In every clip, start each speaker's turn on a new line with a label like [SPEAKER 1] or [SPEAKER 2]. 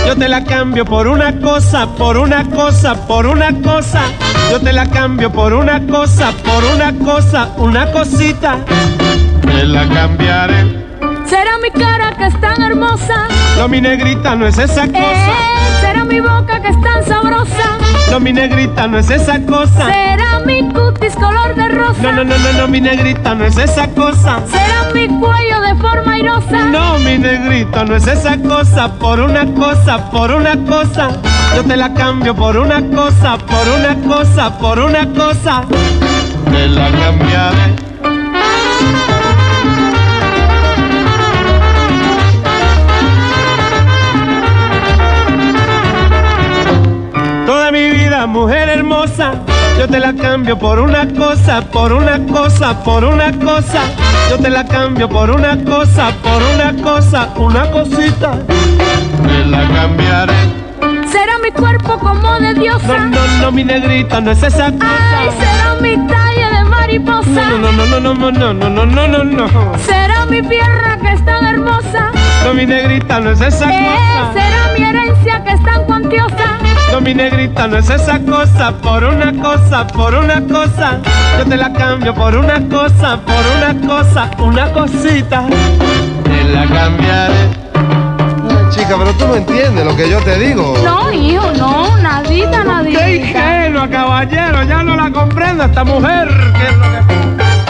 [SPEAKER 1] Yo te la cambio por una cosa, por una cosa, por una cosa. Yo te la cambio por una cosa, por una cosa, una cosita. Te la cambiaré.
[SPEAKER 2] Será mi cara que es tan hermosa.
[SPEAKER 1] No, mi negrita, no es esa cosa.
[SPEAKER 2] Será mi boca que es tan sabrosa.
[SPEAKER 1] No, mi negrita, no es esa cosa.
[SPEAKER 2] Será mi cutis color de rosa.
[SPEAKER 1] No, mi negrita, no es esa cosa.
[SPEAKER 2] Será mi cuello de forma airosa.
[SPEAKER 1] No, mi negrita, no es esa cosa. Por una cosa, por una cosa. Yo te la cambio por una cosa, por una cosa, por una cosa. Te la cambiaré. Toda mi vida, mujer hermosa, yo te la cambio por una cosa, por una cosa, por una cosa. Yo te la cambio por una cosa, por una cosa, una cosita. Te la cambiaré.
[SPEAKER 2] Será mi cuerpo como de diosa.
[SPEAKER 1] No, mi negrita, no es esa cosa.
[SPEAKER 2] Ay, será mi talla de mariposa.
[SPEAKER 1] No.
[SPEAKER 2] Será mi pierna que es tan hermosa.
[SPEAKER 1] No, mi negrita, no es esa cosa.
[SPEAKER 2] Será mi herencia que es tan cuantiosa.
[SPEAKER 1] No, mi negrita, no es esa cosa. Por una cosa, por una cosa. Yo te la cambio por una cosa, por una cosa, una cosita. Te la cambiaré.
[SPEAKER 3] Chica, pero tú no entiendes lo que yo te digo.
[SPEAKER 2] No, hijo, no, nadita, nadita.
[SPEAKER 1] ¡Qué ingenuo, caballero! Ya no la comprendo esta mujer. ¿Qué es lo que pasa?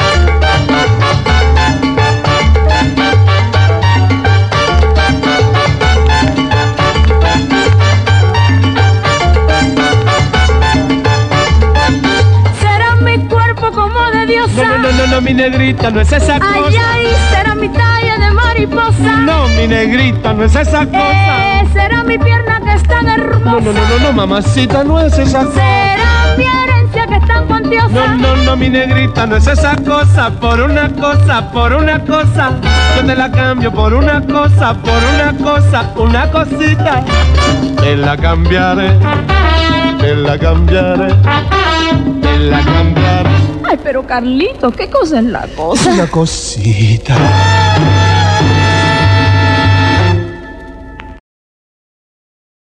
[SPEAKER 2] Será mi cuerpo como de diosa.
[SPEAKER 1] No, mi negrita, no es esa cosa.
[SPEAKER 2] Ay, será mi talla de mariposa.
[SPEAKER 1] No, mi negrita, no es esa cosa.
[SPEAKER 2] Será mi pierna que es tan hermosa.
[SPEAKER 1] No, mamacita, no es esa cosa.
[SPEAKER 2] Será mi herencia que es tan cuantiosa.
[SPEAKER 1] No, mi negrita, no es esa cosa. Por una cosa, por una cosa. Yo te la cambio por una cosa, por una cosa, una cosita. Te la cambiaré, te la cambiaré, te la cambiaré.
[SPEAKER 2] Ay, pero Carlito, ¿qué cosa es la cosa?
[SPEAKER 1] Una cosita.